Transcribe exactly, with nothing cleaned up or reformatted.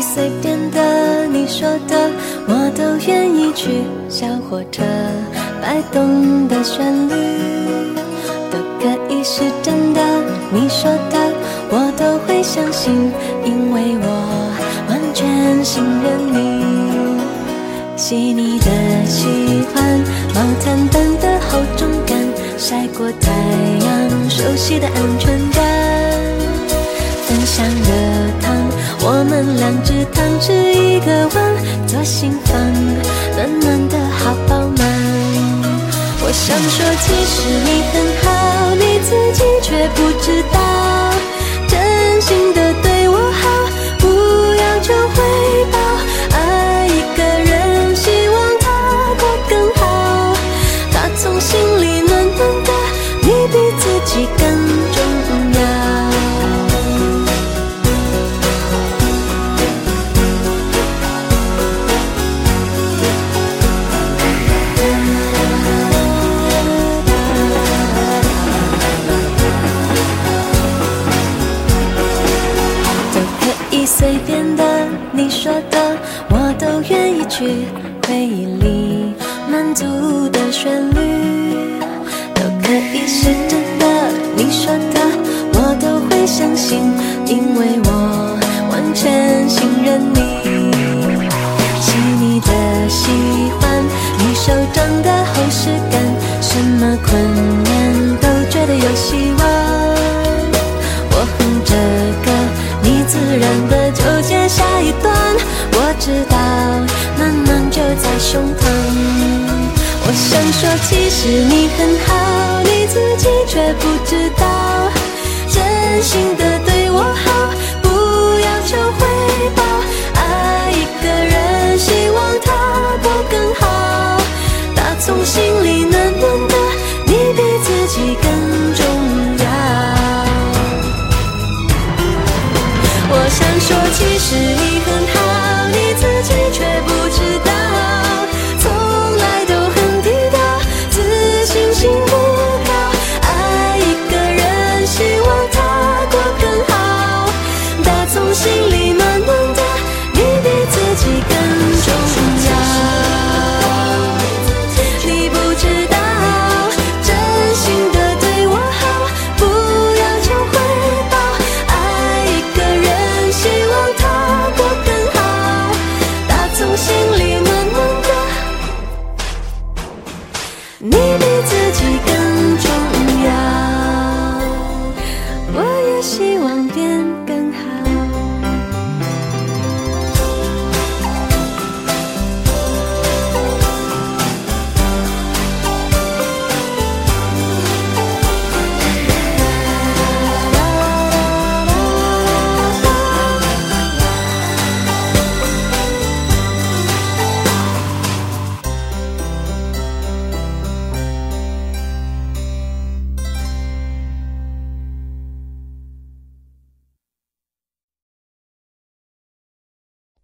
以随便的，你说的我都愿意去。小火车摆动的旋律都可以是真的，你说的我都会相信，因为我完全信任你。细腻的喜欢，毛毯般的厚重感，晒过太阳，熟悉的安全感。分享的汤，我们两只汤匙一个碗，做心房，暖暖的好饱满。我想说其实你很好，你自己却不知道，真心的对我好，不要求回报。爱一个人，希望他过更好，他从心里暖暖的，你比自己更重要。随便的，你说的我都愿意去。回忆里满足的旋律都可以是真的，你说的我都会相信，因为我完全信任你。细腻的喜欢，你手掌的厚实感，什么困难都觉得有希望。我哼着歌，你自然的就接下一段，我知道暖暖就在胸膛。我想说其实你很好，你自己却不知道，真心的对我好，不要求回报。爱一个人，希望他过更好，打从心里暖暖的，你比自己更重要。我想说其实你很好，你自己却不知道，从来都很低调，自信心不高。爱一个人，希望他过更好，打从心里暖暖的，你比自己更重要。你不知道，真心的对我好，不要求回报。爱一个人，希望他过更好，打从心里暖暖的，你比自己更重要。我也希望变更